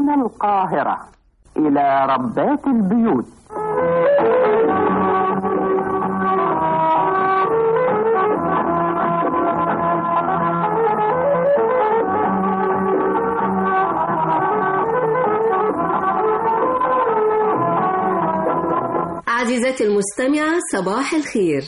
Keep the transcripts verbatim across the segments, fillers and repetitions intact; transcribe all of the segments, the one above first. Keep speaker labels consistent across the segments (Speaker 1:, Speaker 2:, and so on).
Speaker 1: من القاهرة إلى ربات البيوت.
Speaker 2: عزيزتي المستمعة، صباح الخير.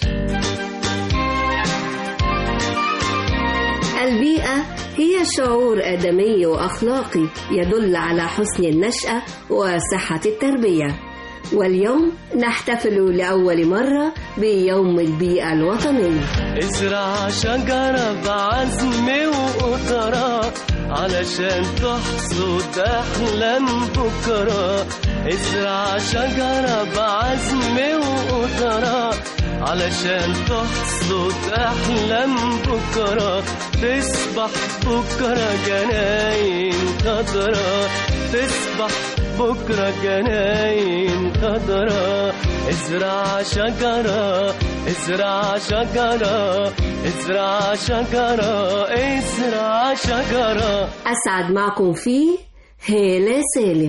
Speaker 2: البيئة هي شعور آدمي وأخلاقي يدل على حسن النشأة وصحة التربية، واليوم نحتفل لأول مرة بيوم البيئة الوطني.
Speaker 3: ازرع شجرة بعزم وقدرة علشان تحصد أحلام بكرة. ازرع شجرة بعزم وقدرة علشان تحصد أحلام بكرة. تصبح بكرة جناين خضرا، تصبح بكرة جناين خضرا. ازرع شجرة، ازرع شجرة، ازرع شجرة، ازرع شجرة.
Speaker 2: أسعد معكم فيه هالة سالم.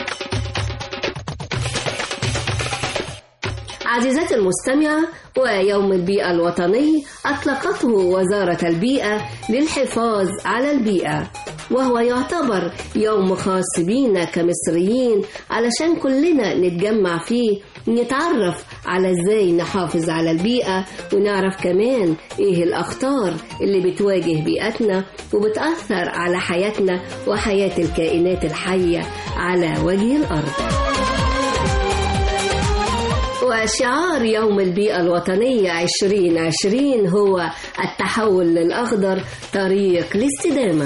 Speaker 2: عزيزتي المستمعة، ويوم البيئة الوطني أطلقته وزارة البيئة للحفاظ على البيئة، وهو يعتبر يوم خاص بينا كمصريين علشان كلنا نتجمع فيه نتعرف على ازاي نحافظ على البيئة، ونعرف كمان ايه الأخطار اللي بتواجه بيئتنا وبتأثر على حياتنا وحياة الكائنات الحية على وجه الأرض. وشعار يوم البيئة الوطنية عشرين عشرين هو التحول للأخضر طريق الاستدامة.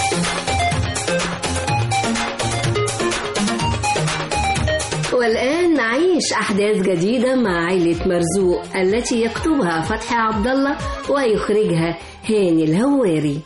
Speaker 2: والآن نعيش أحداث جديدة مع عائلة مرزوق التي يكتبها فتحي عبد الله ويخرجها هاني الهواري.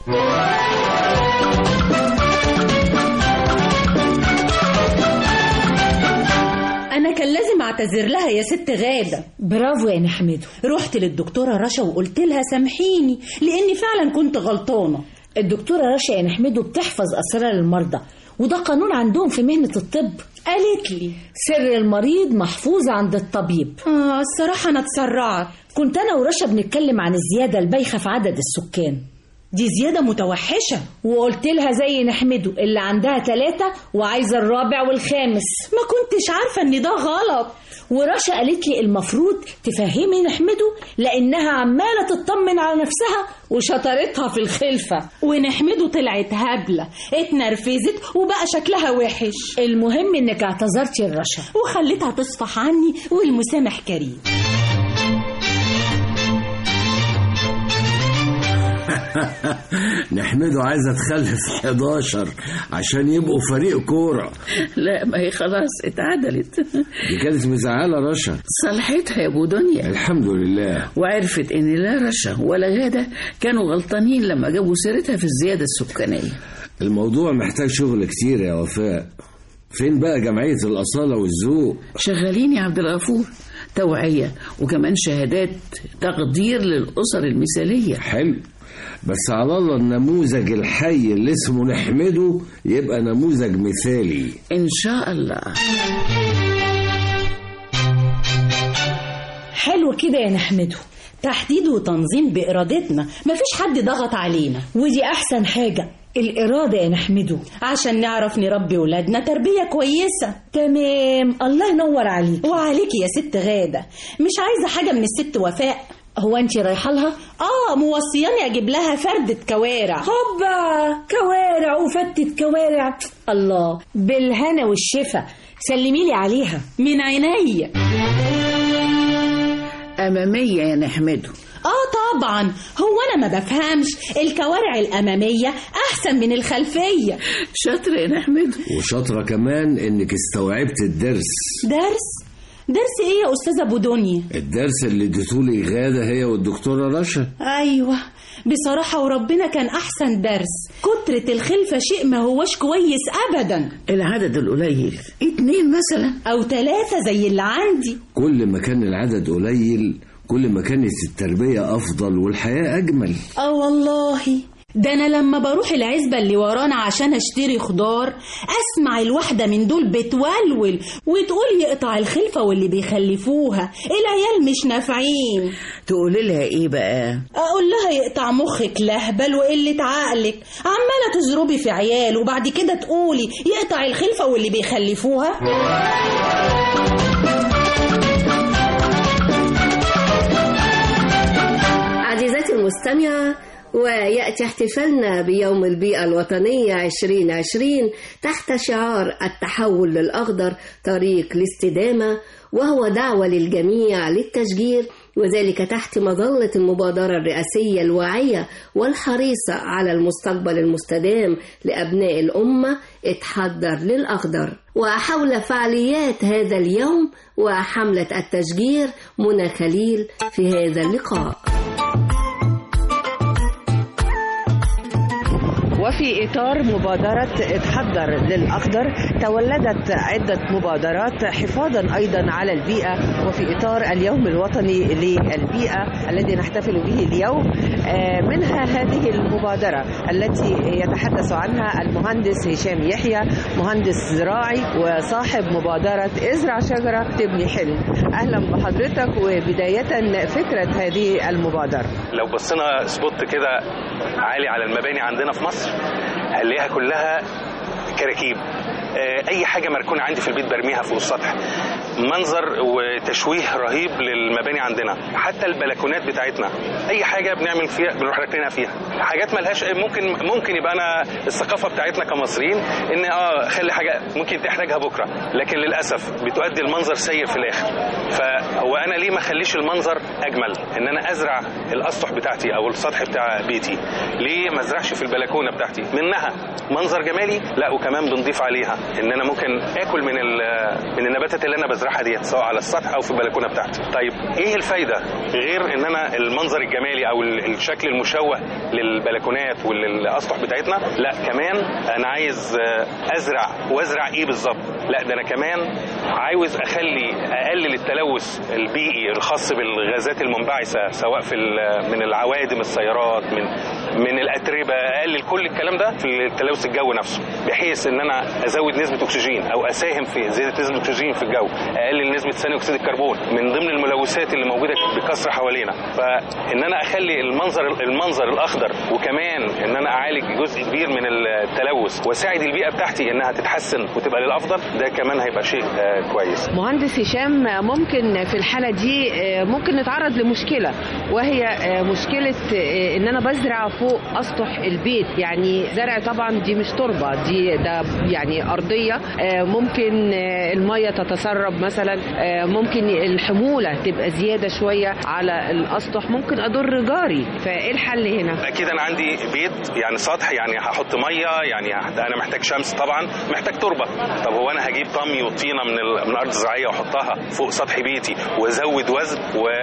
Speaker 4: أنا كان لازم أعتذر لها يا ست غادة.
Speaker 5: برافو يا نحمده.
Speaker 4: رحت للدكتورة رشا وقلت لها سامحيني لأني فعلا كنت غلطانة.
Speaker 5: الدكتورة رشا يا نحمده بتحفظ أسرار المرضى، وده قانون عندهم في مهنة الطب.
Speaker 4: قالت لي
Speaker 5: سر المريض محفوظ عند الطبيب.
Speaker 4: آه الصراحة أنا اتسرعت.
Speaker 5: كنت أنا ورشا بنتكلم عن الزيادة البايخة في عدد السكان.
Speaker 4: دي زيادة متوحشة.
Speaker 5: وقلت لها زي نحمده اللي عندها ثلاثة وعايزة الرابع والخامس.
Speaker 4: ما كنتش عارفة ان ده غلط.
Speaker 5: ورشا قالت لي المفروض تفهمي نحمده لأنها عمالة تطمن على نفسها وشطرتها في الخلفة.
Speaker 4: ونحمده طلعت هبلة، اتنرفزت وبقى شكلها وحش.
Speaker 5: المهم انك اعتذرتي لرشا
Speaker 4: وخليتها تصفح عني، والمسامح كريم.
Speaker 6: نحمده عايزة تخلف حداشر عشان يبقوا فريق كورة.
Speaker 7: لا ما هي خلاص اتعدلت.
Speaker 6: دي كانت مزعلة رشا.
Speaker 7: صلحتها يا ابو دنيا
Speaker 6: الحمد لله،
Speaker 7: وعرفت ان لا رشا ولا غادة كانوا غلطانين لما جابوا سيرتها في الزيادة السكانية.
Speaker 6: الموضوع محتاج شغل كتير يا وفاء. فين بقى جمعية الأصالة والذوق؟
Speaker 7: شغالين يا عبد الغفور، توعية وكمان شهادات تقدير للأسر المثالية.
Speaker 6: حلو، بس على الله النموذج الحي اللي اسمه نحمده يبقى نموذج مثالي
Speaker 7: إن شاء الله.
Speaker 5: حلو كده يا نحمده،
Speaker 4: تحديد وتنظيم بإرادتنا، مفيش حد ضغط علينا،
Speaker 5: ودي أحسن حاجة، الإرادة يا نحمده،
Speaker 4: عشان نعرف نربي ولادنا تربية كويسة.
Speaker 5: تمام، الله ينور عليك.
Speaker 4: وعليكي يا ست غادة. مش عايزة حاجة من الست وفاء.
Speaker 5: هو انت رايحه لها؟
Speaker 4: اه موصياني اجيب لها فردة كوارع.
Speaker 5: هوبا، كوارع وفتة كوارع. الله، بالهنا والشفا، سلمي لي عليها.
Speaker 4: من عينيا.
Speaker 7: أمامية يا نحمده.
Speaker 4: اه طبعا، هو انا ما بفهمش؟ الكوارع الاماميه احسن من الخلفيه.
Speaker 7: شاطره يا نحمده.
Speaker 6: وشاطره كمان انك استوعبت الدرس.
Speaker 4: درس؟ درس ايه يا استاذه ابو دنيا؟
Speaker 6: الدرس اللي اديتولي غاده هي والدكتوره رشا.
Speaker 4: ايوه بصراحه وربنا كان احسن درس. كتره الخلفه شيء ما هوش كويس ابدا.
Speaker 7: العدد القليل اتنين مثلا
Speaker 4: او ثلاثه زي اللي عندي.
Speaker 6: كل ما كان العدد قليل كل ما كانت التربيه افضل والحياه اجمل.
Speaker 4: اه والله ده أنا لما بروح العزبة اللي ورانا عشان أشتري خضار أسمع الواحدة من دول بتولول وتقول يقطع الخلفة واللي بيخلفوها، العيال مش نافعين.
Speaker 7: تقولي لها إيه بقى؟
Speaker 4: أقول لها يقطع مخك لهبل وقلة عقلك، عمالة تزربي في عيال وبعد كده تقولي يقطع الخلفة واللي بيخلفوها.
Speaker 2: عزيزتي المستمعة، ويأتي احتفالنا بيوم البيئة الوطنية عشرين عشرين تحت شعار التحول للأخضر طريق الاستدامة، وهو دعوة للجميع للتشجير، وذلك تحت مظلة المبادرة الرئاسية الواعية والحريصة على المستقبل المستدام لأبناء الأمة اتحضر للأخضر. وحول فعاليات هذا اليوم وحملة التشجير منى خليل في هذا اللقاء.
Speaker 8: وفي إطار مبادرة اتحضر للأخضر تولدت عدة مبادرات حفاظا أيضا على البيئة، وفي إطار اليوم الوطني للبيئة الذي نحتفل به اليوم منها هذه المبادرة التي يتحدث عنها المهندس هشام يحيى، مهندس زراعي وصاحب مبادرة ازرع شجرة تبني حلم. أهلا بحضرتك، وبداية فكرة هذه المبادرة.
Speaker 9: لو بصينا سبوت كده عالي على المباني عندنا في مصر هنلاقيها كلها كراكيب، اي حاجه مركونه عندي في البيت برميها فوق السطح، منظر وتشويه رهيب للمباني عندنا. حتى البلكونات بتاعتنا اي حاجه بنعمل فيها بنروح راكنينها فيها، حاجات ملهاش ممكن ممكن يبقى انا الثقافه بتاعتنا كمصريين ان اه خلي حاجه ممكن تحتاجها بكره، لكن للاسف بتؤدي المنظر سيء في الاخر. فهو انا ليه ما اخليش المنظر اجمل؟ ان انا ازرع الاسطح بتاعتي او السطح بتاع بيتي، ليه ما ازرعش في البلكونه بتاعتي منها منظر جمالي؟ لا وكمان بنضيف عليها ان انا ممكن اكل من من النباتات اللي انا بزرعها ديت سواء على السطح او في البلكونه بتاعتي. طيب ايه الفايده غير ان انا المنظر الجمالي او الشكل المشوه للبلكونات وللاسطح بتاعتنا؟ لا كمان انا عايز ازرع وازرع ايه بالظبط؟ لا ده انا كمان عاوز اخلي اقلل التلوث البيئي الخاص بالغازات المنبعثه سواء في من العوادم السيارات من من الاتربه، اقلل كل الكلام ده في التلوث الجوي نفسه، بحيث ان انا ازود نسبه اكسجين او اساهم في زياده نسبه الاكسجين في الجو، اقلل نسبه ثاني اكسيد الكربون من ضمن الملوثات اللي موجوده بكثره حوالينا. فان انا اخلي المنظر المنظر الاخضر، وكمان ان انا اعالج جزء كبير من التلوث واساعد البيئه بتاعتي انها تتحسن وتبقى للافضل، ده كمان هيبقى شيء كويس.
Speaker 8: مهندس هشام، ممكن في الحاله دي ممكن نتعرض لمشكله، وهي مشكله ان انا بزرع فوق اسطح البيت، يعني زرع طبعا دي مش تربه، دي ده يعني ارضيه، ممكن الميه تتسرب مثلا، ممكن الحموله تبقى زياده شويه على الاسطح، ممكن اضر جاري، فايه الحل هنا؟
Speaker 9: اكيد انا عندي بيت يعني سطح، يعني هحط ميه، يعني انا محتاج شمس طبعا، محتاج تربه. طب هو انا هجيب طمي وطينه من من الارض الزراعيه واحطها فوق سطح بيتي وازود وزن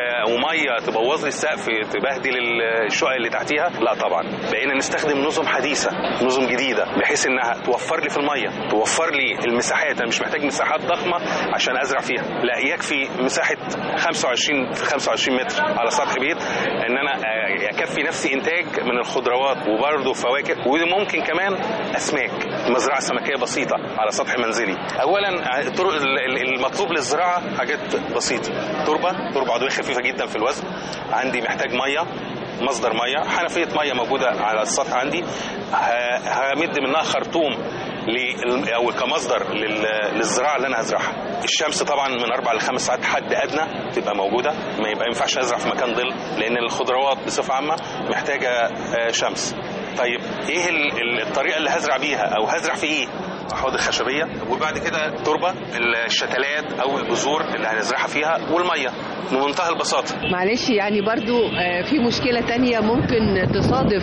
Speaker 9: وميه تبوظ لي السقف تبهدل الشقق اللي تحتيها؟ لا طبعا. بقينا نستخدم نظم حديثه، نظم جديده، بحيث انها توفر لي في الميه، توفر لي المساحات. انا مش محتاج مساحات ضخمه عشان ازرع فيها، لا يكفي مساحه خمسة وعشرين في خمسة وعشرين متر على سطح بيت ان انا اكفي نفسي انتاج من الخضروات وبرضه فواكه، وممكن كمان اسماك، مزرعه سمكيه بسيطه على سطح منزلي. اولا الطرق المطلوب للزراعه حاجات بسيطه، تربه تربه عضويه خفيفه جدا في الوزن، عندي محتاج ميه، مصدر ميه، حنفيه ميه موجوده على السطح عندي، همد منها خرطوم او كمصدر للزراعه اللي انا هزرعها. الشمس طبعا من اربع لخمس ساعات حد ادنى تبقى موجوده، ما يبقى ينفعش ازرع في مكان ظل، لان الخضروات بصفه عامه محتاجه شمس. طيب ايه الطريقه اللي هزرع بيها او هزرع في ايه؟ حوض خشبيه، وبعد كده تربه، الشتلات او البذور اللي هنزرعها فيها، والميه، بمنتهى البساطه.
Speaker 8: معلش يعني برضو في مشكله تانية ممكن تصادف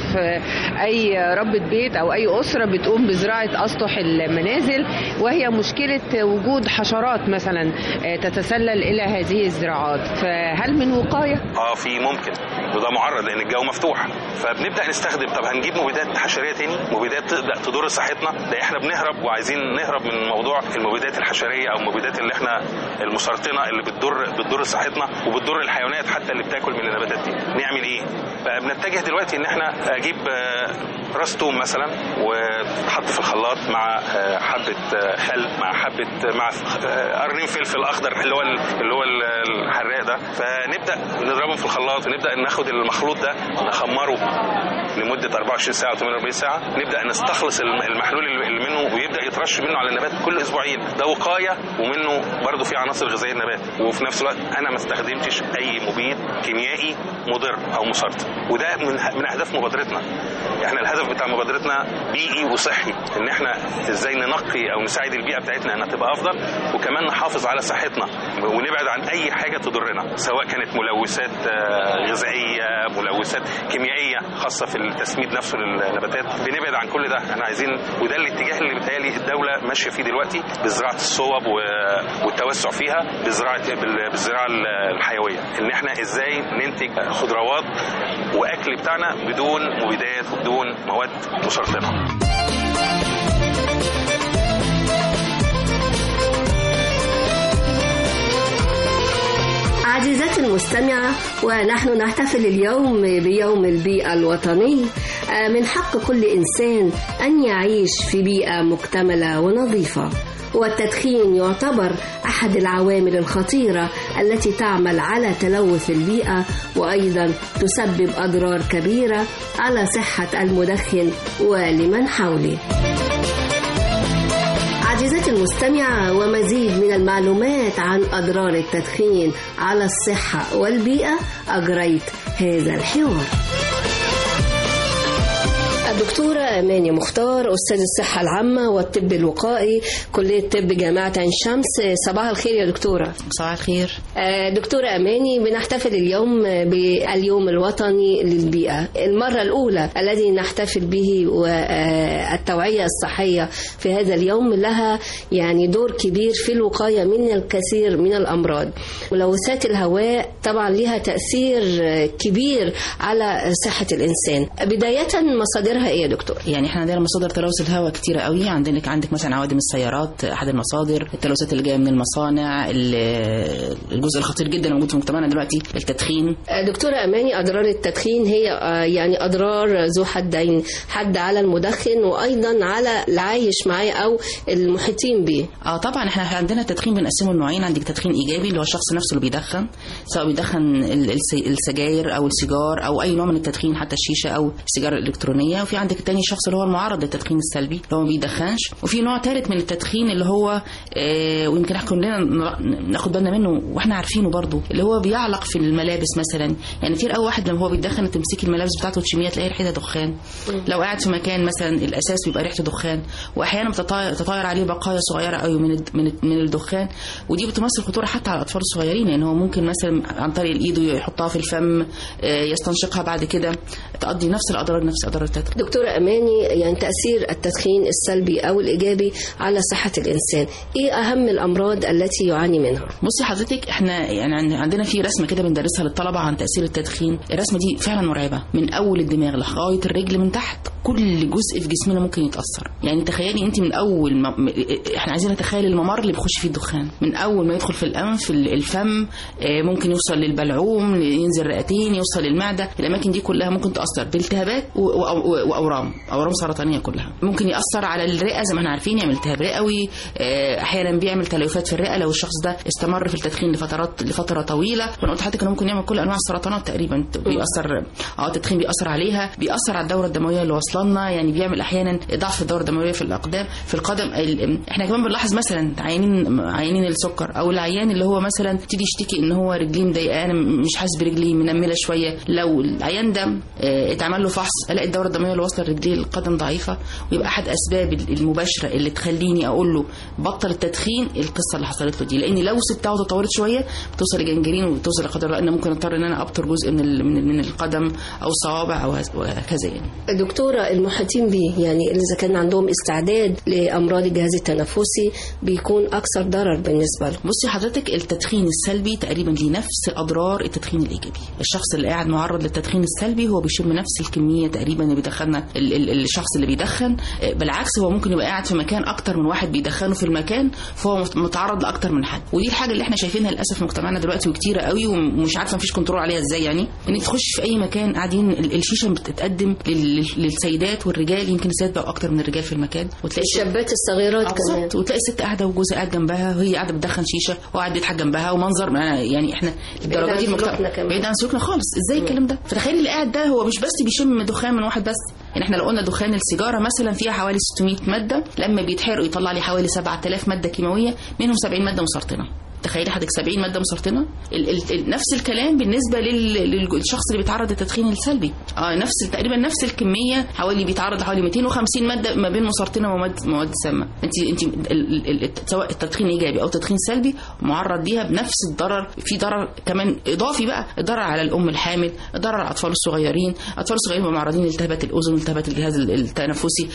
Speaker 8: اي ربة بيت او اي اسره بتقوم بزراعه اسطح المنازل، وهي مشكله وجود حشرات مثلا تتسلل الى هذه الزراعات، فهل من وقايه؟
Speaker 9: اه في ممكن، وده معرض لان الجو مفتوح، فبنبدا نستخدم. طب هنجيب مبيدات حشريه تاني، مبيدات تبدا تضر صحتنا؟ ده احنا بنهرب وعايزين نهرب من موضوع المبيدات الحشريه او المبيدات اللي احنا المسرطنه اللي بتضر بتضر صحتنا وبتضر الحيوانات حتى اللي بتاكل من النباتات دي. نعمل ايه؟ فبنتجه دلوقتي ان احنا اجيب راس توم مثلا وتحط في الخلاط مع حبه خل مع حبه مع قرنين فلفل اخضر اللي هو اللي هو الحراق ده، فنبدا نضربهم في الخلاط ونبدا ناخد المخلوط ده نخمره لمده أربعة وعشرين ساعه و ثمانية وأربعين ساعه، نبدا نستخلص المحلول اللي منه ويبدا يترش منه على النبات كل اسبوعين. ده وقايه ومنه برضه في عناصر غذائيه النبات، وفي نفس الوقت انا ما استخدمتش اي مبيد كيميائي مضر او مسرطن. وده من من اهداف مبادرتنا. احنا الهدف بتاع مبادرتنا بيئي وصحي، ان احنا ازاي ننقي او نساعد البيئه بتاعتنا انها تبقى افضل، وكمان نحافظ على صحتنا ونبعد عن اي حاجه تضرنا، سواء كانت ملوثات غذائيه، ملوثات كيميائيه خاصه في التسميد نفسه للنباتات. بنبعد عن كل ده. احنا عايزين، وده الاتجاه اللي بيتهيألي الدوله ماشيه فيه دلوقتي بزراعه الصوب والتوسع فيها، بزراعه بالزراعه الحيويه، ان احنا ازاي ننتج خضروات واكل بتاعنا بدون مبيدات وبدون مواد مسرطنه.
Speaker 2: عزيزتي المستمعة، ونحن نحتفل اليوم بيوم البيئة الوطني. من حق كل إنسان أن يعيش في بيئة مكتملة ونظيفة، والتدخين يعتبر أحد العوامل الخطيرة التي تعمل على تلوث البيئة، وأيضا تسبب أضرار كبيرة على صحة المدخن ولمن حوله. عزيزتي المستمعة، ومزيد من المعلومات عن أضرار التدخين على الصحة والبيئة أجريت هذا الحوار. الدكتورة أماني مختار، أستاذ الصحة العامة والطب الوقائي، كلية طب جامعة عين شمس. صباح الخير يا دكتورة.
Speaker 10: صباح الخير
Speaker 2: دكتورة أماني. بنحتفل اليوم باليوم الوطني للبيئة، المرة الأولى الذي نحتفل به، والتوعية الصحية في هذا اليوم لها يعني دور كبير في الوقاية من الكثير من الأمراض. ملوثات الهواء طبعا لها تأثير كبير على صحة الإنسان. بداية مصادرها ايه يا دكتور؟
Speaker 10: يعني احنا عندنا مصادر تلوث الهواء كتيره قوي. عندك عندك مثلا عوادم السيارات احد المصادر، التلوثات اللي جايه من المصانع، الجزء الخطير جدا موجود في مجتمعنا دلوقتي التدخين.
Speaker 2: دكتوره اماني، اضرار التدخين هي يعني اضرار ذو حدين، حد على المدخن وايضا على العايش معاه او المحيطين به.
Speaker 10: اه طبعا احنا عندنا التدخين بنقسمه لنوعين. عندك تدخين ايجابي اللي هو الشخص نفسه اللي بيدخن، سواء بيدخن السجاير او السيجار او اي نوع من التدخين، حتى الشيشه او السيجاره الالكترونيه. وفي عندك التاني الشخص اللي هو المعرض للتدخين السلبي اللي هو ما بيدخنش. وفي نوع ثالث من التدخين اللي هو آه ويمكن احنا كلنا ناخد بالنا منه واحنا عارفينه برضو، اللي هو بيعلق في الملابس مثلا. يعني كتير قوي واحد لما هو بيدخن تمسكي الملابس بتاعته وتشميها تلاقي ريحتها دخان. لو قاعد في مكان مثلا الاساس بيبقى ريحته دخان، واحيانا بتطاير عليه بقايا صغيره قوي من من الدخان، ودي بتمثل خطوره حتى على الاطفال الصغيرين. يعني هو ممكن مثلا عن طريق الايد يحطها في الفم، آه يستنشقها بعد كده، تقضي نفس الاضرار نفس اضرار التدخين.
Speaker 2: دكتورة أماني، يعني تأثير التدخين السلبي أو الإيجابي على صحة الإنسان، إيه أهم الأمراض التي يعاني منها؟
Speaker 10: بصي حضرتك، إحنا يعني عندنا في رسمة كده بندرسها للطلبة عن تأثير التدخين. الرسمة دي فعلا مرعبة، من أول الدماغ لغاية الرجل من تحت كل جزء في جسمنا ممكن يتأثر. يعني تخيلي أنت من أول ما إحنا عايزين نتخيل الممر اللي بيخش فيه الدخان، من أول ما يدخل في الأنف، الفم، ممكن يوصل للبلعوم، ينزل رئتين، يوصل للمعدة. الأماكن دي كلها ممكن تأثر بالتهابات واورام اورام سرطانيه كلها. ممكن ياثر على الرئه زي ما احنا عارفين، يعمل التهاب رئوي، احيانا بيعمل تليفات في الرئه لو الشخص ده استمر في التدخين لفترات لفتره طويله. وانا قلت لحضرتك انه ممكن يعمل كل انواع السرطانات تقريبا. بيأثر اه التدخين بيأثر عليها، بيأثر على الدوره الدمويه اللي واصله لنا. يعني بيعمل احيانا ضعف في الدوره الدمويه في الاقدام في القدم. احنا كمان بنلاحظ مثلا عيانين عيانين السكر او العيان اللي هو مثلا تيجي يشتكي ان هو رجليه مضايقاه، انا مش حاسس برجلي منمله شويه. لو العيان ده اتعمل له فحص الاقي الدوره الدمويه اللي واصله لرجليه القدم ضعيفه، ويبقى احد اسباب المباشره اللي تخليني اقول له بطل التدخين القصه اللي حصلت له دي. لاني لو سبتها وتطورت شويه بتوصل لجنجرين وبتوصل لقدر الله ان ممكن اضطر ان انا ابتر جزء من من القدم او الصوابع او هكذا. يعني
Speaker 2: الدكتوره، المحيطين به يعني اذا كان عندهم استعداد لامراض الجهاز التنفسي بيكون اكثر ضرر بالنسبه له.
Speaker 10: بصي حضرتك، التدخين السلبي تقريبا ليه نفس اضرار التدخين الايجابي. الشخص اللي قاعد معرض للتدخين السلبي هو بيشم نفس الكميه تقريبا اللي بيدخنها خدنا ال ال الشخص اللي بيدخن، بالعكس هو ممكن يبقى قاعد في مكان اكتر من واحد بيدخنوا في المكان، فهو متعرض لاكتر من حد. ودي الحاجه اللي احنا شايفينها للاسف في مجتمعنا دلوقتي وكتيره قوي، ومش عارفه مفيش كنترول عليها ازاي. يعني انك تخش في اي مكان قاعدين الشيشه بتتقدم للسيدات والرجال، يمكن السيدات بقى اكتر من الرجال في المكان، وتلاقي
Speaker 2: الشابات الصغيرات كمان،
Speaker 10: وتلاقي ست قاعده وجوزها قاعد جنبها، وهي قاعده بتدخن شيشه وقاعد بيضحك جنبها، ومنظر يعني احنا الدرجه دي المجتمع بعيد عن سلوكنا خالص. ازاي الكلام ده؟ فتخيل اللي قاعد ده هو مش بس بيشم دخان من واحد بس. يعني احنا لو قلنا دخان السيجاره مثلا فيها حوالي ستمية ماده، لما بيتحرقوا يطلع لي حوالي سبعة آلاف ماده كيماويه، منهم سبعين ماده مسرطنه. تخيلي حضرتك سبعين ماده مسرطنه. ال ال ال نفس الكلام بالنسبه للشخص اللي بيتعرض للتدخين السلبي، اه نفس تقريبا نفس الكميه، حوالي بيتعرض حوالي مئتين وخمسين ماده ما بين مسرطنه ومواد مواد سامه. انت انت سواء التدخين ايجابي او تدخين سلبي معرض ليها بنفس الضرر. في ضرر كمان اضافي بقى، الضرر على الام الحامل، الضرر على الاطفال الصغيرين. الاطفال الصغيرين معرضين لالتهابات الاذن والتهابات الجهاز التنفسي،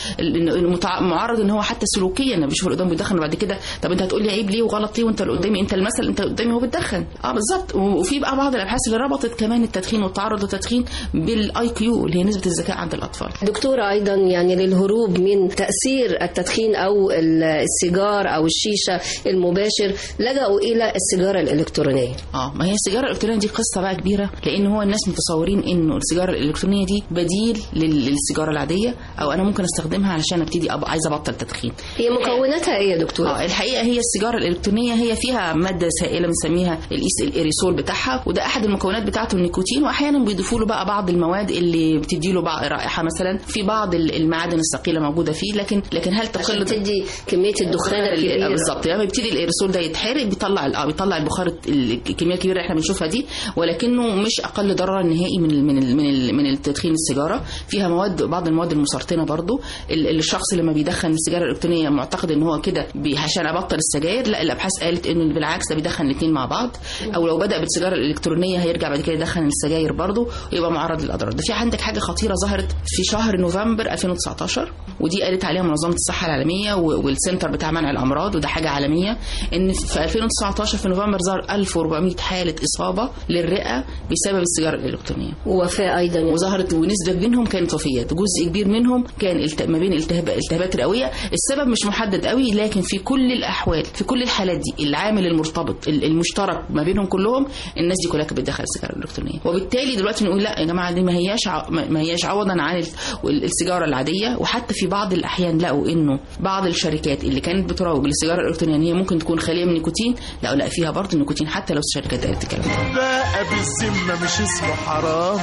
Speaker 10: معرض ان هو حتى سلوكيا انا بشوف اللي قدامه بيدخن وبعد كده طب انت هتقول لي عيب ليه وغلط ليه وانت اللي قدامي، انت المثل، انت قدامي هو بتدخن. اه بالظبط. وفي بقى بعض الابحاث اللي ربطت كمان التدخين والتعرض للتدخين بالاي كيو اللي هي نسبه الذكاء عند الاطفال.
Speaker 2: دكتوره ايضا يعني للهروب من تاثير التدخين او السيجار او الشيشه المباشر لجأوا الى السيجاره الالكترونيه.
Speaker 10: اه ما هي السيجاره الالكترونيه دي قصه بقى كبيره، لان هو الناس متصورين انه السيجاره الالكترونيه دي بديل للسيجاره العاديه، او انا ممكن استخدمها علشان ابتدي أبقى عايزه ابطل تدخين.
Speaker 2: هي مكوناتها ايه يا دكتوره؟
Speaker 10: اه الحقيقه هي السيجاره الالكترونيه هي فيها ماده سائله بنسميها الإيريسول بتاعها، وده احد المكونات بتاعته النيكوتين، واحيانا بيضيفوا له بقى بعض المواد اللي بتدي له بقى رائحه، مثلا في بعض المعادن الثقيله موجوده فيه، لكن لكن هل تقل
Speaker 2: تدي كميه الدخان الكبيره
Speaker 10: بالظبط. لما يعني بيبتدي الإيريسول ده يتحرق بيطلع اه بيطلع البخار الكميه الكبيره اللي احنا بنشوفها دي، ولكنه مش اقل ضررا نهائي من من من من التدخين السيجاره. فيها مواد بعض المواد المسرطنه برضو. الشخص لما بيدخن السيجاره الالكترونيه معتقد ان هو كده عشان ابطل السجاير، لا الابحاث قالت انه بالعكس ده بيدخن الاثنين مع بعض، او لو بدا بالسيجاره الالكترونيه هيرجع بعد كده يدخن السجاير برضو ويبقى معرض للاضرار. ده في عندك حاجه خطيره ظهرت في شهر نوفمبر ألفين وتسعتاشر، ودي قالت عليها منظمه الصحه العالميه والسنتر بتاع منع الامراض، وده حاجه عالميه، ان في ألفين وتسعتاشر في نوفمبر ظهر ألف وأربعمية حاله اصابه للرئه بسبب السيجاره الالكترونيه،
Speaker 2: ووفاه ايضا يعني.
Speaker 10: وظهرت ونسبه منهم كانت وفيات، جزء كبير منهم كان ما بين التهاب التهابات رئويه. السبب مش محدد قوي، لكن في كل الاحوال في كل الحالات دي العامل المرتبط المشترك ما بينهم كلهم الناس دي كلها كانت بتدخل السيجاره الالكترونيه. وبالتالي دلوقتي نقول لا يا جماعه دي ما هياش ما هياش عوضا عن السيجاره العاديه. وحتى في بعض الاحيان لقوا انه بعض الشركات اللي كانت بتروج للسيجاره الالكترونيه ان هي ممكن تكون خاليه من نيكوتين، لا لا فيها برضه النيكوتين حتى لو الشركات قالت الكلام ده.
Speaker 11: بقى بالذمه مش اسمه حرام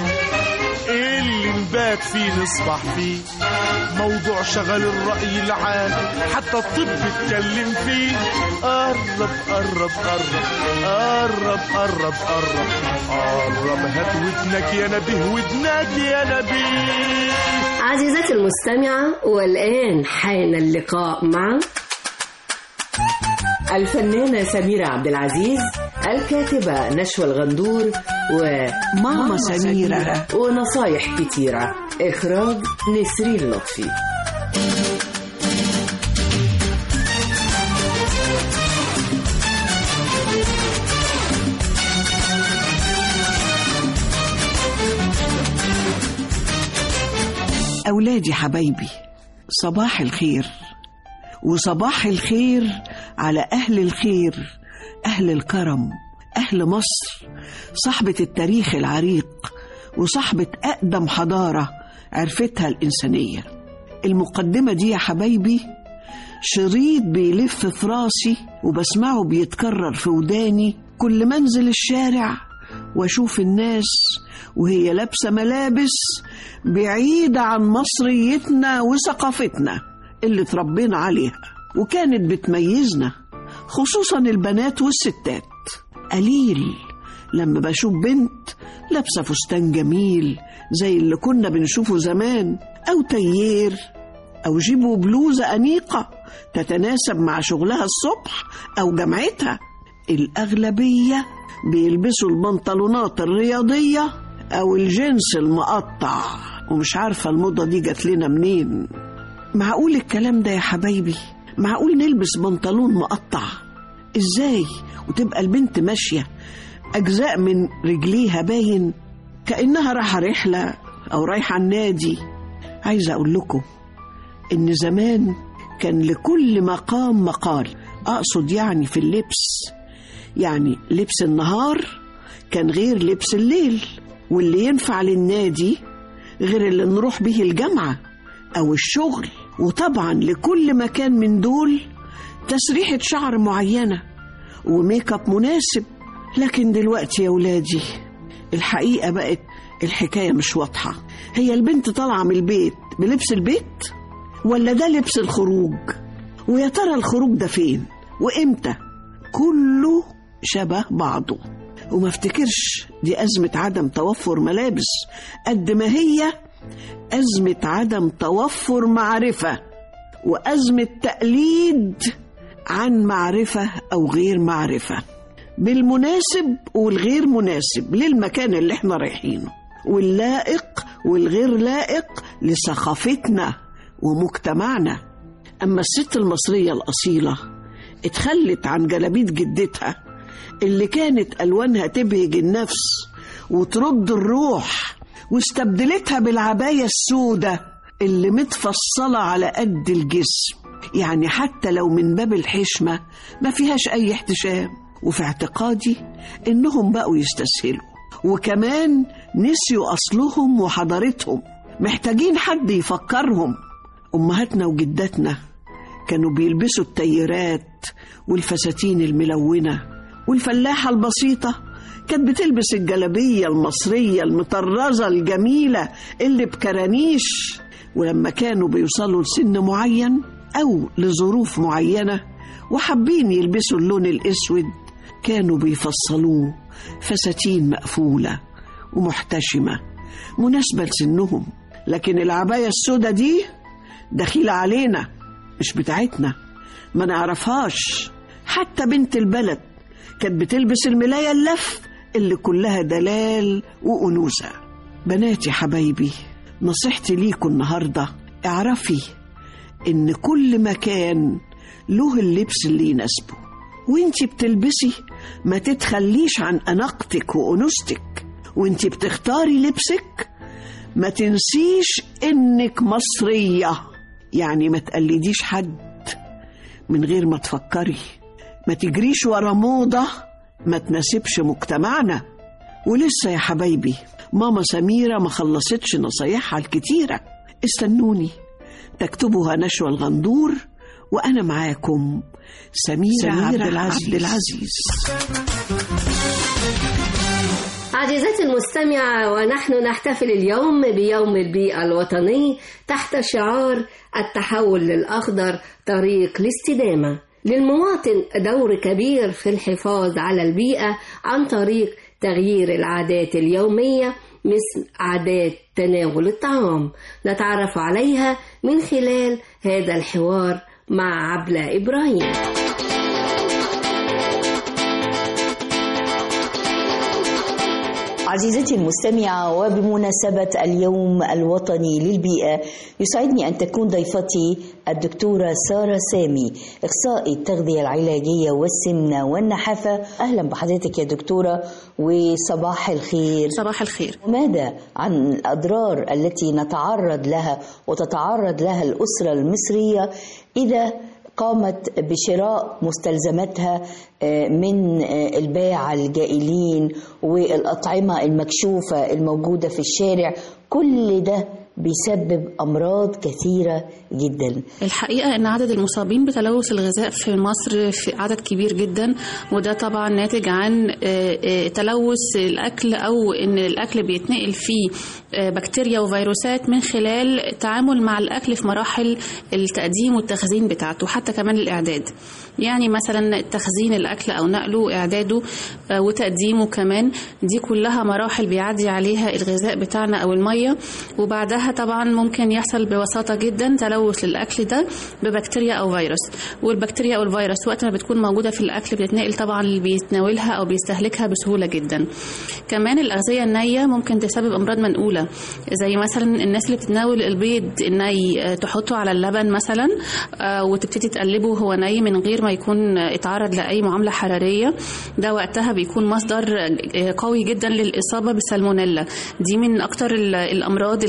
Speaker 11: اللي نبات فيه نصبح فيه، موضوع شغل الرأي العام حتى الطب اتكلم فيه. قرب قرب قرب قرب قرب قرب قرب هات ودنك يا نبيه ودنك يا نبيه.
Speaker 2: عزيزتي المستمعة، والآن حان اللقاء مع
Speaker 12: الفنانة سميرة عبد العزيز، الكاتبة نشوى الغندور، وماما سميرة، ونصايح كتيرة. إخراج نسرين لطفي.
Speaker 13: أولادي حبايبي، صباح الخير، وصباح الخير على أهل الخير، أهل الكرم، أهل مصر، صاحبة التاريخ العريق وصاحبة أقدم حضارة عرفتها الإنسانية. المقدمة دي يا حبايبي شريط بيلف في راسي وبسمعه بيتكرر في وداني كل ما انزل الشارع واشوف الناس وهي لابسة ملابس بعيدة عن مصريتنا وثقافتنا اللي تربينا عليها وكانت بتميزنا، خصوصا البنات والستات. قليل لما بشوف بنت لابسة فستان جميل زي اللي كنا بنشوفه زمان، أو تيير، أو جيبوا بلوزة أنيقة تتناسب مع شغلها الصبح أو جامعتها. الأغلبية بيلبسوا البنطلونات الرياضية أو الجنس المقطع، ومش عارفة الموضة دي جات لنا منين. معقول الكلام ده يا حبايبي؟ معقول نلبس بنطلون مقطع؟ إزاي؟ وتبقى البنت ماشية أجزاء من رجليها باين كأنها رايحة رحلة أو رايحة النادي. عايزة أقول لكم إن زمان كان لكل مقام مقال، أقصد يعني في اللبس، يعني لبس النهار كان غير لبس الليل، واللي ينفع للنادي غير اللي نروح به الجامعة أو الشغل، وطبعا لكل مكان من دول تسريحة شعر معينة وميك اب مناسب. لكن دلوقتي يا ولادي الحقيقة بقت الحكاية مش واضحة. هي البنت طالعة من البيت بلبس البيت ولا ده لبس الخروج؟ ويا ترى الخروج ده فين وإمتى؟ كله شبه بعضه. وما افتكرش دي أزمة عدم توفر ملابس قد ما هي أزمة عدم توفر معرفة، وأزمة تقليد عن معرفة أو غير معرفة بالمناسب والغير مناسب للمكان اللي احنا رايحينه، واللائق والغير لائق لثقافتنا ومجتمعنا. أما الست المصرية الأصيلة اتخلت عن جلابيت جدتها اللي كانت ألوانها تبهج النفس وترد الروح، واستبدلتها بالعباية السودة اللي متفصلة على قد الجسم، يعني حتى لو من باب الحشمة ما فيهاش أي احتشام. وفي اعتقادي إنهم بقوا يستسهلوا، وكمان نسيوا أصلهم وحضارتهم، محتاجين حد يفكرهم. أمهاتنا وجداتنا كانوا بيلبسوا التيرات والفساتين الملونة، والفلاحة البسيطة كانت بتلبس الجلابية المصرية المطرزة الجميلة اللي بكرانيش. ولما كانوا بيوصلوا لسن معين أو لظروف معينة وحابين يلبسوا اللون الأسود كانوا بيفصلوه فساتين مقفولة ومحتشمة مناسبة لسنهم. لكن العباية السودة دي دخيلة علينا، مش بتاعتنا، ما نعرفهاش. حتى بنت البلد كانت بتلبس الملاية اللف اللي كلها دلال وأنوثة. بناتي حبايبي، نصيحتي ليكم النهاردة اعرفي إن كل مكان له اللبس اللي يناسبه، وانتي بتلبسي ما تتخليش عن أناقتك وأنوثتك، وانتي بتختاري لبسك ما تنسيش إنك مصرية، يعني ما تقلديش حد من غير ما تفكري، ما تجريش ورا موضة ما تناسبش مجتمعنا. ولسه يا حبايبي ماما سميرة ما خلصتش نصايحها الكتيرة، استنوني تكتبها نشوى الغندور، وأنا معاكم سميرة, سميرة عبد العزيز, عبد العزيز.
Speaker 2: عزيزتي المستمعة، ونحن نحتفل اليوم بيوم البيئة الوطني تحت شعار التحول للأخضر طريق الاستدامة. للمواطن دور كبير في الحفاظ على البيئة عن طريق تغيير العادات اليومية مثل عادات تناول الطعام، نتعرف عليها من خلال هذا الحوار مع عبلة إبراهيم.
Speaker 14: عزيزتي المستمعة، وبمناسبة اليوم الوطني للبيئة يسعدني أن تكون ضيفتي الدكتورة سارة سامي، إخصائي التغذية العلاجية والسمنة والنحافة. أهلا بحضرتك يا دكتورة، وصباح الخير.
Speaker 15: صباح الخير.
Speaker 14: ماذا عن الأضرار التي نتعرض لها وتتعرض لها الأسرة المصرية إذا قامت بشراء مستلزماتها من الباعة الجائلين والأطعمة المكشوفة الموجودة في الشارع؟ كل ده بيسبب أمراض كثيرة جدا.
Speaker 15: الحقيقة أن عدد المصابين بتلوث الغذاء في مصر في عدد كبير جدا، وده طبعا ناتج عن تلوث الأكل، أو أن الأكل بيتنقل فيه بكتيريا وفيروسات من خلال التعامل مع الأكل في مراحل التقديم والتخزين بتاعته، حتى كمان الإعداد. يعني مثلا تخزين الأكل أو نقله وإعداده وتقديمه كمان، دي كلها مراحل بيعدي عليها الغذاء بتاعنا أو المية، وبعدها طبعا ممكن يحصل ببساطة جدا تلوث للأكل ده ببكتيريا أو فيروس. والبكتيريا أو الفيروس وقت ما بتكون موجودة في الأكل بتتنقل طبعا اللي بيتناولها أو بيستهلكها بسهولة جدا. كمان الأغذية النية ممكن تسبب أمراض منقولة، زي مثلا الناس اللي بتتناول البيض الني تحطه على اللبن مثلا وتبتدي تقلبه وهو ني من غير ما يكون اتعرض لأي معاملة حرارية، ده وقتها بيكون مصدر قوي جدا للإصابة بالسالمونيلا. دي من أكتر الأمراض الغذائية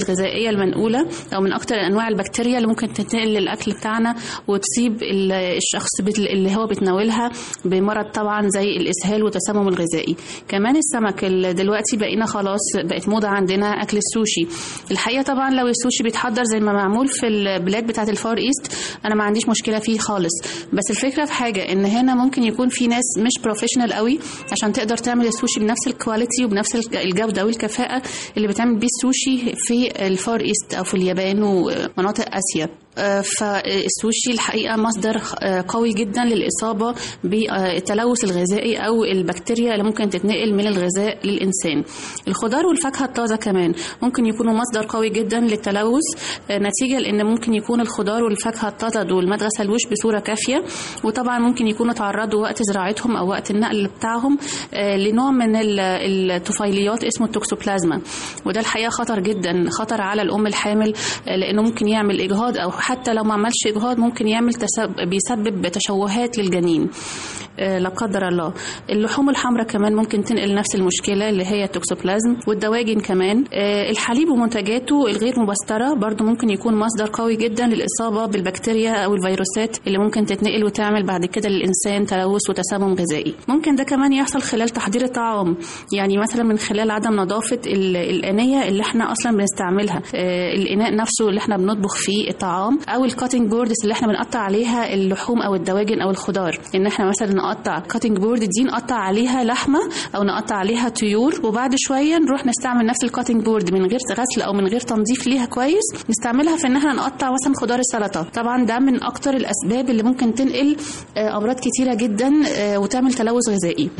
Speaker 15: البكتيريا المنقولة أو من أكتر أنواع البكتيريا اللي ممكن تنتقل للأكل بتاعنا وتصيب الشخص اللي هو بيتناولها بمرض طبعا زي الإسهال والتسمم الغذائي. كمان السمك اللي دلوقتي بقينا خلاص بقت موضة عندنا أكل السوشي. الحقيقة طبعا لو السوشي بيتحضر زي ما معمول في البلاد بتاعة الفار إيست أنا ما عنديش مشكلة فيه خالص، بس الفكرة في حاجة إن هنا ممكن يكون في ناس مش بروفيشنال قوي عشان تقدر تعمل السوشي بنفس الكواليتي وبنفس الجودة والكفاءة اللي بتعمل بيه السوشي في الفار إيست أو في اليابان ومناطق آسيا. فالسوشي الحقيقة مصدر قوي جدا للإصابة بالتلوث الغذائي أو البكتيريا اللي ممكن تتنقل من الغذاء للإنسان. الخضار والفاكهة الطازة كمان ممكن يكونوا مصدر قوي جدا للتلوث نتيجة لأن ممكن يكون الخضار والفاكهة الطازة دول ما اتغسلوش بصورة كافية، وطبعا ممكن يكونوا تعرضوا وقت زراعتهم أو وقت النقل بتاعهم لنوع من الطفيليات اسمه التوكسوبلازما، وده الحقيقة خطر جدا، خطر على الأم الحامل لأنه ممكن يعمل إجهاض أو حتى لو ما عملش إجهاض ممكن يعمل تسبب بيسبب تشوهات للجنين لا قدر الله. اللحوم الحمراء كمان ممكن تنقل نفس المشكلة اللي هي التوكسوبلازم، والدواجن كمان. الحليب ومنتجاته الغير مبسترة برضو ممكن يكون مصدر قوي جدا للإصابة بالبكتيريا أو الفيروسات اللي ممكن تتنقل وتعمل بعد كده للإنسان تلوث وتسمم غذائي. ممكن ده كمان يحصل خلال تحضير الطعام، يعني مثلا من خلال عدم نظافة الآنية اللي احنا أصلا بنستعملها، الإناء نفسه اللي احنا بنطبخ فيه الطعام، أو الكاتنج بوردز اللي احنا بنقطع عليها اللحوم أو الدواجن أو الخضار. إن احنا مثلا نقطع كاتنج بورد دي نقطع عليها لحمة أو نقطع عليها طيور، وبعد شوية نروح نستعمل نفس الكاتنج بورد من غير غسل أو من غير تنظيف ليها كويس، نستعملها في إن احنا نقطع مثلا خضار السلطة. طبعا ده من أكتر الأسباب اللي ممكن تنقل أمراض كتيرة جدا وتعمل تلوث غذائي.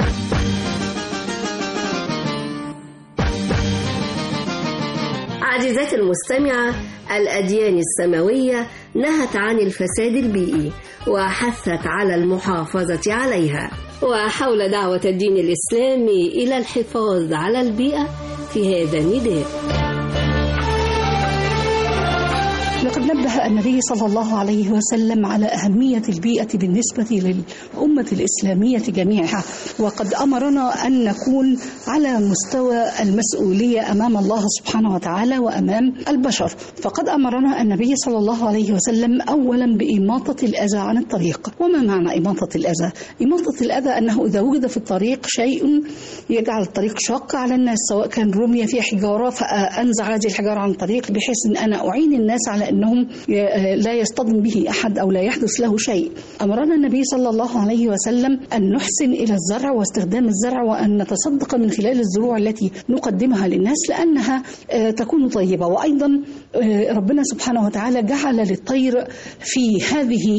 Speaker 2: عزيزاتي المستمعة، الأديان السماوية نهت عن الفساد البيئي وحثت على المحافظة عليها، وحول دعوة الدين الإسلامي إلى الحفاظ على البيئة في هذا النداء.
Speaker 16: لقد نبه النبي صلى الله عليه وسلم على أهمية البيئة بالنسبة للأمة الإسلامية جميعها، وقد أمرنا أن نكون على مستوى المسؤولية أمام الله سبحانه وتعالى وأمام البشر. فقد أمرنا النبي صلى الله عليه وسلم أولا بإماطة الأذى عن الطريق. وما معنى إماطة الأذى؟ إماطة الأذى أنه إذا وجد في الطريق شيء يجعل الطريق شاق على الناس، سواء كان رمي فيه حجارة فأنزع هذه الحجارة عن الطريق بحيث أن أنا أعين الناس على أنهم لا يصطدم به أحد أو لا يحدث له شيء. أمرنا النبي صلى الله عليه وسلم أن نحسن إلى الزرع واستخدام الزرع، وأن نتصدق من خلال الزروع التي نقدمها للناس لأنها تكون طيبة. وأيضا ربنا سبحانه وتعالى جعل للطير في هذه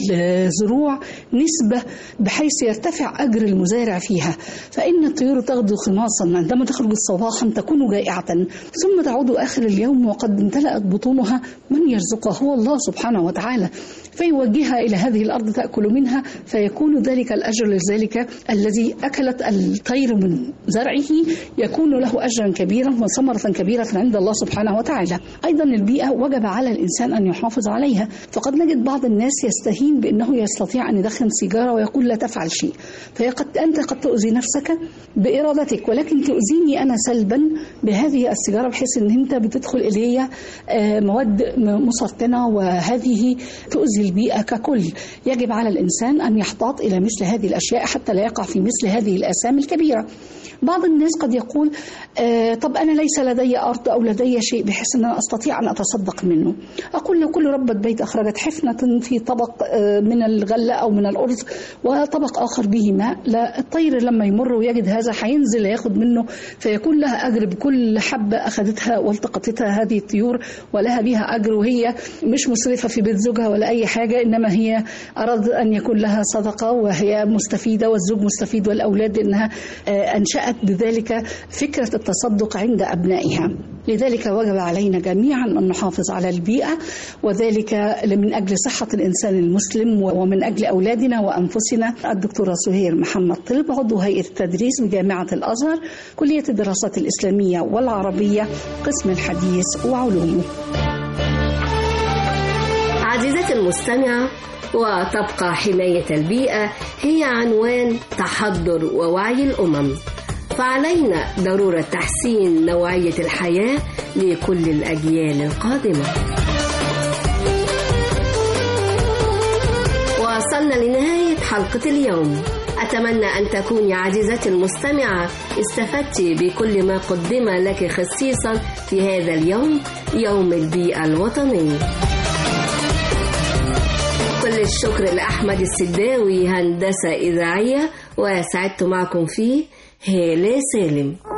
Speaker 16: الزروع نسبة بحيث يرتفع أجر المزارع فيها، فإن الطيور تغدو خماصا، عندما تخرج صباحا تكون جائعة ثم تعود آخر اليوم وقد امتلأت بطونها، من يرزقها هو الله سبحانه وتعالى، فيوجهها إلى هذه الأرض تأكل منها، فيكون ذلك الأجر لذلك الذي أكلت الطير من زرعه يكون له أجرا كبيرا وثمرة كبيرة عند الله سبحانه وتعالى. أيضا البيئة وجب على الإنسان أن يحافظ عليها، فقد نجد بعض الناس يستهين بأنه يستطيع أن يدخن سيجارة ويقول لا تفعل شيء، فقد أنت قد تؤذي نفسك بإرادتك، ولكن تؤذيني أنا سلبا بهذه السيجارة بحيث أن أنت بتدخل إليها مواد مسرطنة وهذه تؤذي البيئة ككل. يجب على الإنسان أن يحتاط إلى مثل هذه الأشياء حتى لا يقع في مثل هذه الآثام الكبيرة. بعض الناس قد يقول آه طب أنا ليس لدي أرض أو لدي شيء بحيث أن أنا أستطيع أن أتصدق منه. أقول لو كل ربة بيت أخرجت حفنة في طبق آه من الغلة أو من الأرز وطبق آخر به ماء، لا الطير لما يمر ويجد هذا حينزل ياخد منه، فيكون لها أجر بكل حبة أخذتها والتقطتها هذه الطيور، ولها بها أجر، وهي مش مصرفة في بيت زوجها ولا أي حاجة، إنما هي أراد أن يكون لها صدقة وهي مستفيدة والزوج مستفيد والأولاد، إنها آه أنشأت بذلك فكرة التصدق عند أبنائها. لذلك وجب علينا جميعا أن نحافظ على البيئة، وذلك من أجل صحة الإنسان المسلم ومن أجل أولادنا وأنفسنا. الدكتورة سهير محمد طلب، عضو هيئة التدريس بجامعة الأزهر، كلية الدراسات الإسلامية والعربية، قسم الحديث وعلومه.
Speaker 2: عزيزتي المستمعة، وتبقى حماية البيئة هي عنوان تحضر ووعي الأمم، فعلينا ضرورة تحسين نوعية الحياة لكل الأجيال القادمة. وصلنا لنهاية حلقة اليوم. أتمنى أن تكوني عزيزتي المستمعة استفدت بكل ما قدم لك خصيصا في هذا اليوم، يوم البيئة الوطني. كل الشكر لأحمد السداوي هندسة إذاعية، وسعدت معكم فيه هالة سالم.